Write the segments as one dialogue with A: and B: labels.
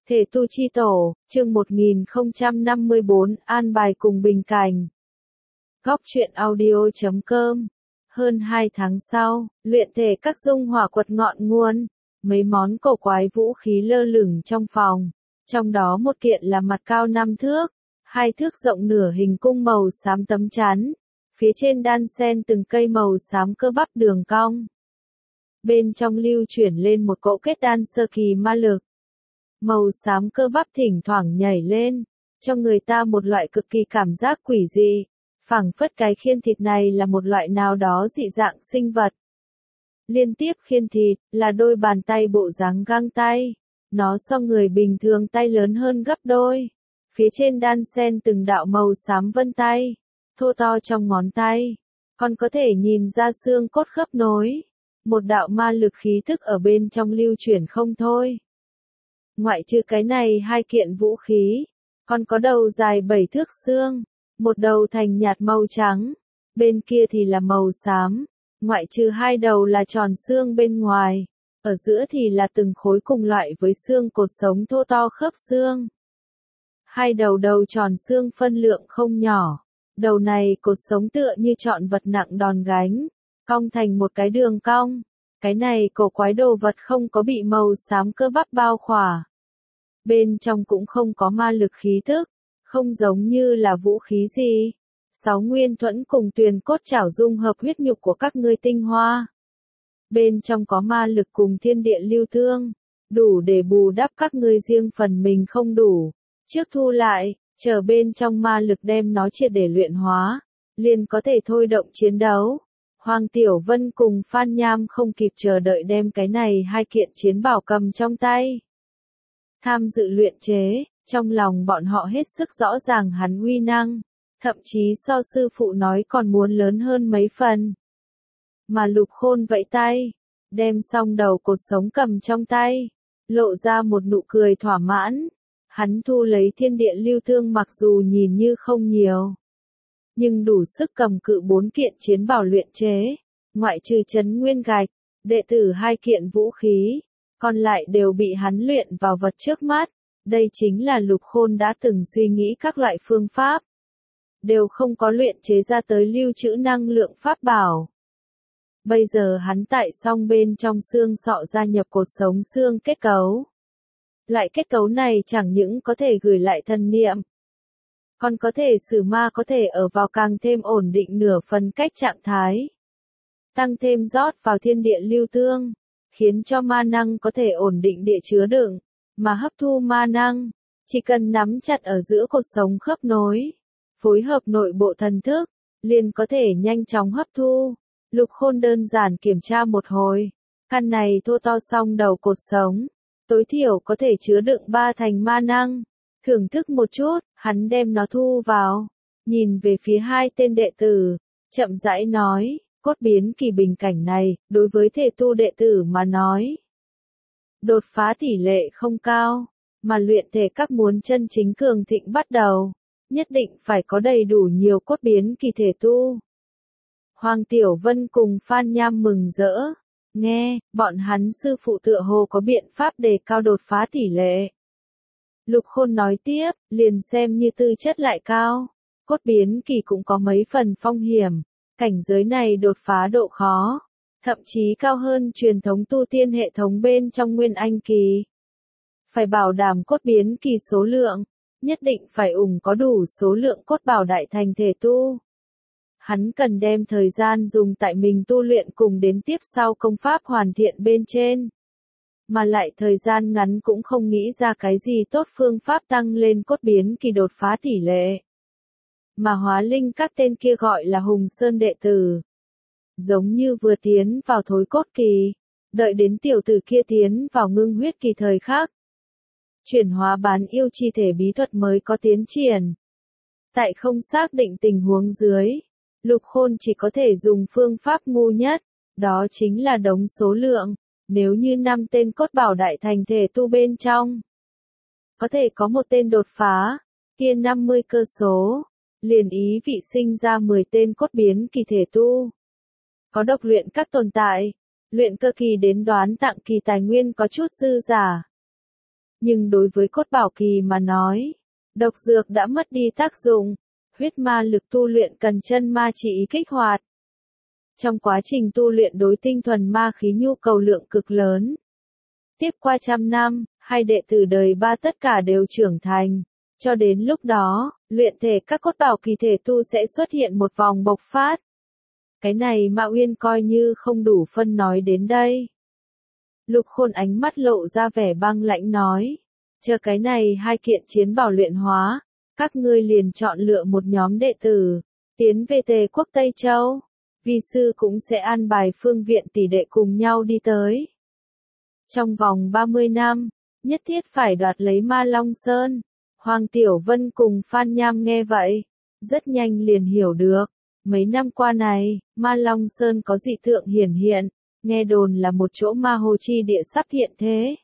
A: Thể tu chi tổ, chương 1054, an bài cùng bình cảnh. Góc truyện audio.com. Hơn 2 tháng sau, luyện thể các dung hỏa quật ngọn nguồn, mấy món cổ quái vũ khí lơ lửng trong phòng. Trong đó một kiện là mặt cao 5 thước, 2 thước rộng nửa hình cung màu xám tấm chắn. Phía trên đan xen từng cây màu xám cơ bắp đường cong. Bên trong lưu chuyển lên một cỗ kết đan sơ kỳ ma lực. Màu xám cơ bắp thỉnh thoảng nhảy lên, cho người ta một loại cực kỳ cảm giác quỷ dị, phảng phất cái khiên thịt này là một loại nào đó dị dạng sinh vật. Liên tiếp khiên thịt, là đôi bàn tay bộ dáng găng tay, nó so người bình thường tay lớn hơn gấp đôi. Phía trên đan xen từng đạo màu xám vân tay, thô to trong ngón tay, còn có thể nhìn ra xương cốt khớp nối. Một đạo ma lực khí thức ở bên trong lưu chuyển không thôi. Ngoại trừ cái này hai kiện vũ khí, còn có đầu dài 7 thước xương, một đầu thành nhạt màu trắng, bên kia thì là màu xám, ngoại trừ hai đầu là tròn xương bên ngoài, ở giữa thì là từng khối cùng loại với xương cột sống thô to khớp xương. Hai đầu tròn xương phân lượng không nhỏ, đầu này cột sống tựa như trọn vật nặng đòn gánh, cong thành một cái đường cong. Cái này cổ quái đồ vật không có bị màu xám cơ bắp bao khỏa. Bên trong cũng không có ma lực khí thức, không giống như là vũ khí gì. 6 nguyên thuẫn cùng tuyền cốt chảo dung hợp huyết nhục của các ngươi tinh hoa. Bên trong có ma lực cùng thiên địa lưu thương, đủ để bù đắp các ngươi riêng phần mình không đủ. Trước thu lại, chờ bên trong ma lực đem nó triệt để luyện hóa, liền có thể thôi động chiến đấu. Hoàng Tiểu Vân cùng Phan Nham không kịp chờ đợi đem cái này hai kiện chiến bảo cầm trong tay. Tham dự luyện chế, trong lòng bọn họ hết sức rõ ràng hắn uy năng, thậm chí so sư phụ nói còn muốn lớn hơn mấy phần. Mà Lục Khôn vẫy tay, đem xong đầu cột sống cầm trong tay, lộ ra một nụ cười thỏa mãn. Hắn thu lấy thiên địa lưu thương mặc dù nhìn như không nhiều, nhưng đủ sức cầm cự 4 kiện chiến bảo luyện chế, ngoại trừ trấn nguyên gạch, đệ tử 2 kiện vũ khí, còn lại đều bị hắn luyện vào vật trước mắt. Đây chính là Lục Khôn đã từng suy nghĩ các loại phương pháp, đều không có luyện chế ra tới lưu trữ năng lượng pháp bảo. Bây giờ hắn tại song bên trong xương sọ gia nhập cột sống xương kết cấu. Loại kết cấu này chẳng những có thể gửi lại thần niệm, còn có thể sử ma có thể ở vào càng thêm ổn định nửa phần cách trạng thái. Tăng thêm rót vào thiên địa lưu thương, khiến cho ma năng có thể ổn định địa chứa đựng, mà hấp thu ma năng, chỉ cần nắm chặt ở giữa cột sống khớp nối, phối hợp nội bộ thần thức, liền có thể nhanh chóng hấp thu. Lục Khôn đơn giản kiểm tra một hồi, căn này thô to song đầu cột sống, tối thiểu có thể chứa đựng 3 thành ma năng. Thưởng thức một chút, hắn đem nó thu vào, nhìn về phía 2 tên đệ tử, chậm rãi nói, cốt biến kỳ bình cảnh này, đối với thể tu đệ tử mà nói. Đột phá tỷ lệ không cao, mà luyện thể các muốn chân chính cường thịnh bắt đầu, nhất định phải có đầy đủ nhiều cốt biến kỳ thể tu. Hoàng Tiểu Vân cùng Phan Nham mừng rỡ, nghe, bọn hắn sư phụ tựa hồ có biện pháp đề cao đột phá tỷ lệ. Lục Khôn nói tiếp, liền xem như tư chất lại cao, cốt biến kỳ cũng có mấy phần phong hiểm, cảnh giới này đột phá độ khó, thậm chí cao hơn truyền thống tu tiên hệ thống bên trong Nguyên Anh kỳ. Phải bảo đảm cốt biến kỳ số lượng, nhất định phải có đủ số lượng cốt bảo đại thành thể tu. Hắn cần đem thời gian dùng tại mình tu luyện cùng đến tiếp sau công pháp hoàn thiện bên trên. Mà lại thời gian ngắn cũng không nghĩ ra cái gì tốt phương pháp tăng lên cốt biến kỳ đột phá tỷ lệ. Mà hóa linh các tên kia gọi là Hùng Sơn đệ tử. Giống như vừa tiến vào thối cốt kỳ, đợi đến tiểu tử kia tiến vào ngưng huyết kỳ thời khắc. Chuyển hóa bán yêu chi thể bí thuật mới có tiến triển. Tại không xác định tình huống dưới, Lục Khôn chỉ có thể dùng phương pháp ngu nhất, đó chính là đống số lượng. Nếu như 5 tên cốt bảo đại thành thể tu bên trong, có thể có một tên đột phá, kia 50 cơ số, liền ý vị sinh ra 10 tên cốt biến kỳ thể tu. Có độc luyện các tồn tại, luyện cơ kỳ đến đoán tặng kỳ tài nguyên có chút dư giả. nhưng đối với cốt bảo kỳ mà nói, độc dược đã mất đi tác dụng, huyết ma lực tu luyện cần chân ma chỉ ý kích hoạt. Trong quá trình tu luyện đối tinh thuần ma khí nhu cầu lượng cực lớn. Tiếp qua trăm năm, hai đệ tử đời ba tất cả đều trưởng thành. Cho đến lúc đó, luyện thể các cốt bảo kỳ thể tu sẽ xuất hiện một vòng bộc phát. Cái này Mạo Uyên coi như không đủ phân nói đến đây. Lục Khôn ánh mắt lộ ra vẻ băng lãnh nói. Chờ cái này hai kiện chiến bảo luyện hóa, các ngươi liền chọn lựa một nhóm đệ tử, tiến về Tề quốc Tây Châu. Vi sư cũng sẽ an bài phương viện tỷ đệ cùng nhau đi tới. Trong vòng 30 năm, nhất thiết phải đoạt lấy Ma Long Sơn. Hoàng Tiểu Vân cùng Phan Nham nghe vậy, rất nhanh liền hiểu được. Mấy năm qua này, Ma Long Sơn có dị tượng hiển hiện, nghe đồn là một chỗ ma hồ chi địa sắp hiện thế.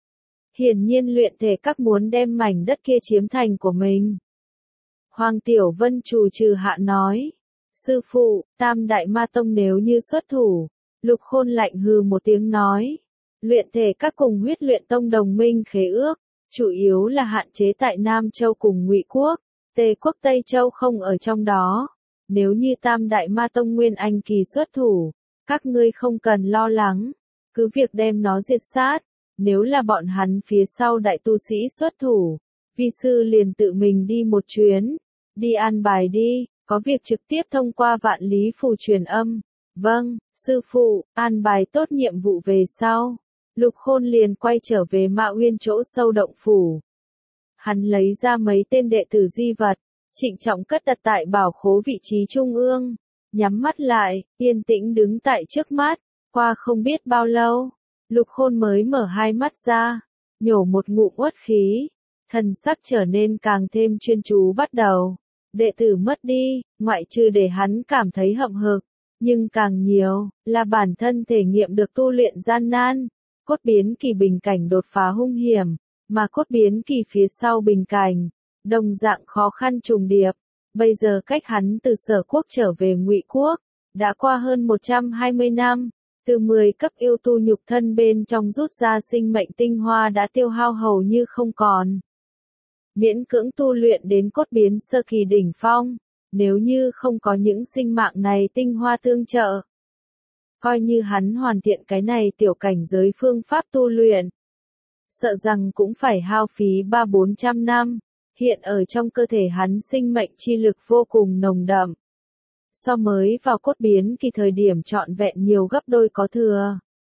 A: Hiển nhiên luyện thể các muốn đem mảnh đất kia chiếm thành của mình. Hoàng Tiểu Vân trù trừ hạ nói. Sư phụ, Tam Đại Ma Tông nếu như xuất thủ, Lục Khôn lạnh hừ một tiếng nói. Luyện thể các cùng huyết luyện tông đồng minh khế ước, chủ yếu là hạn chế tại Nam Châu cùng Ngụy Quốc, Tề quốc Tây Châu không ở trong đó. Nếu như Tam Đại Ma Tông Nguyên Anh kỳ xuất thủ, các ngươi không cần lo lắng, cứ việc đem nó diệt sát. Nếu là bọn hắn phía sau đại tu sĩ xuất thủ, vi sư liền tự mình đi một chuyến, đi an bài đi, có việc trực tiếp thông qua vạn lý phù truyền âm. Vâng, sư phụ, an bài tốt nhiệm vụ về sau. Lục Khôn liền quay trở về Mạo Uyên chỗ sâu động phủ. Hắn lấy ra mấy tên đệ tử di vật, trịnh trọng cất đặt tại bảo khố vị trí trung ương, nhắm mắt lại, yên tĩnh đứng tại trước mắt. Qua không biết bao lâu, Lục Khôn mới mở hai mắt ra, nhổ một ngụm uất khí, thần sắc trở nên càng thêm chuyên chú bắt đầu. Đệ tử mất đi, ngoại trừ để hắn cảm thấy hậm hực, nhưng càng nhiều, là bản thân thể nghiệm được tu luyện gian nan. Cốt biến kỳ bình cảnh đột phá hung hiểm, mà cốt biến kỳ phía sau bình cảnh, đồng dạng khó khăn trùng điệp. Bây giờ cách hắn từ Sở quốc trở về Ngụy quốc, đã qua hơn 120 năm, từ 10 cấp yêu tu nhục thân bên trong rút ra sinh mệnh tinh hoa đã tiêu hao hầu như không còn. Miễn cưỡng tu luyện đến cốt biến sơ kỳ đỉnh phong, nếu như không có những sinh mạng này tinh hoa tương trợ. Coi như hắn hoàn thiện cái này tiểu cảnh giới phương pháp tu luyện. Sợ rằng cũng phải hao phí 300-400 năm, hiện ở trong cơ thể hắn sinh mệnh chi lực vô cùng nồng đậm. So mới vào cốt biến kỳ thời điểm trọn vẹn nhiều gấp đôi có thừa.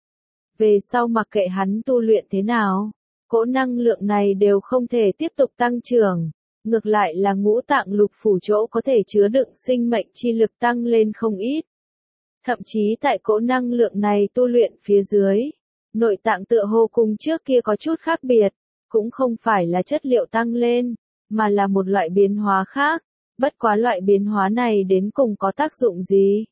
A: Về sau mặc kệ hắn tu luyện thế nào, cỗ năng lượng này đều không thể tiếp tục tăng trưởng, ngược lại là ngũ tạng lục phủ chỗ có thể chứa đựng sinh mệnh chi lực tăng lên không ít. Thậm chí tại cỗ năng lượng này tu luyện phía dưới, nội tạng tựa hồ cùng trước kia có chút khác biệt, cũng không phải là chất liệu tăng lên, mà là một loại biến hóa khác, bất quá loại biến hóa này đến cùng có tác dụng gì?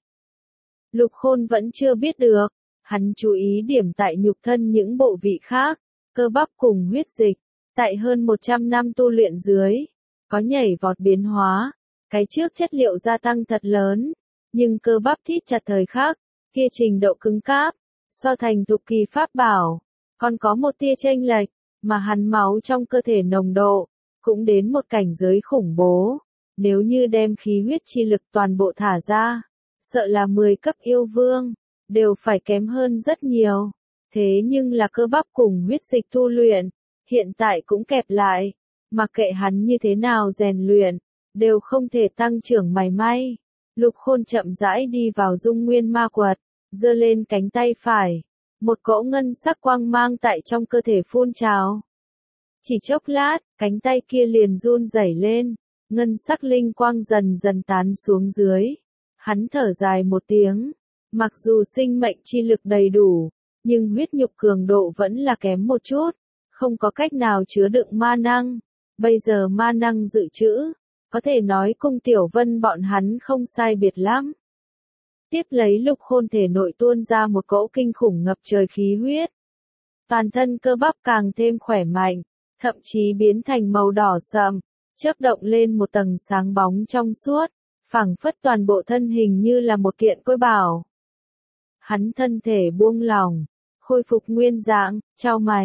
A: Lục Khôn vẫn chưa biết được, hắn chú ý điểm tại nhục thân những bộ vị khác, cơ bắp cùng huyết dịch, tại hơn 100 năm tu luyện dưới, có nhảy vọt biến hóa, cái trước chất liệu gia tăng thật lớn, nhưng cơ bắp thít chặt thời khắc, kia trình độ cứng cáp, so thành tục kỳ pháp bảo, còn có một tia chênh lệch, mà hắn máu trong cơ thể nồng độ, cũng đến một cảnh giới khủng bố, nếu như đem khí huyết chi lực toàn bộ thả ra, sợ là 10 cấp yêu vương, đều phải kém hơn rất nhiều, thế nhưng là cơ bắp cùng huyết dịch tu luyện, hiện tại cũng kẹp lại, mặc kệ hắn như thế nào rèn luyện, đều không thể tăng trưởng mảy may. Lục Khôn chậm rãi đi vào dung nguyên ma quật, giơ lên cánh tay phải, một cỗ ngân sắc quang mang tại trong cơ thể phun trào. Chỉ chốc lát, cánh tay kia liền run rẩy lên, ngân sắc linh quang dần dần tán xuống dưới. Hắn thở dài một tiếng, mặc dù sinh mệnh chi lực đầy đủ, nhưng huyết nhục cường độ vẫn là kém một chút, không có cách nào chứa đựng ma năng. Bây giờ ma năng dự trữ, có thể nói cung Tiểu Vân bọn hắn không sai biệt lắm. Tiếp lấy Lục Khôn thể nội tuôn ra một cỗ kinh khủng ngập trời khí huyết. Toàn thân cơ bắp càng thêm khỏe mạnh, thậm chí biến thành màu đỏ sậm, chớp động lên một tầng sáng bóng trong suốt, phảng phất toàn bộ thân hình như là một kiện côi bảo. Hắn thân thể buông lỏng, khôi phục nguyên dạng, chau mày,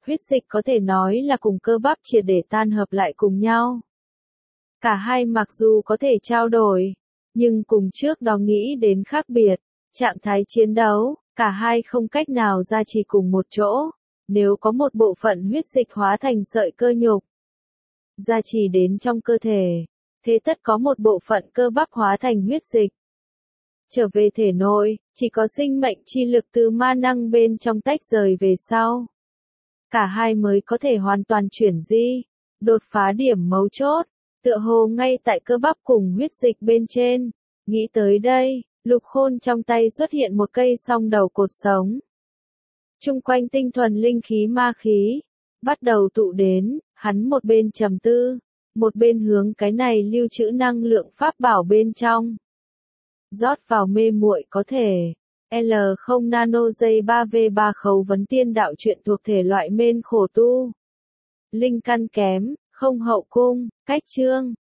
A: huyết dịch có thể nói là cùng cơ bắp triệt để tan hợp lại cùng nhau. Cả hai mặc dù có thể trao đổi, nhưng cùng trước đó nghĩ đến khác biệt, trạng thái chiến đấu, cả hai không cách nào gia trì cùng một chỗ. Nếu có một bộ phận huyết dịch hóa thành sợi cơ nhục, gia trì đến trong cơ thể, thế tất có một bộ phận cơ bắp hóa thành huyết dịch. Trở về thể nội, chỉ có sinh mệnh chi lực từ ma năng bên trong tách rời về sau. Cả hai mới có thể hoàn toàn chuyển di, đột phá điểm mấu chốt, tựa hồ ngay tại cơ bắp cùng huyết dịch bên trên. Nghĩ tới đây, Lục Khôn trong tay xuất hiện một cây song đầu cột sống. Chung quanh tinh thuần linh khí ma khí, bắt đầu tụ đến, hắn một bên trầm tư, một bên hướng cái này lưu trữ năng lượng pháp bảo bên trong. Rót vào mê muội có thể. L0 nano dây 3V3 khấu vấn tiên đạo truyện thuộc thể loại mên khổ tu. Linh căn kém, không hậu cung, cách chương.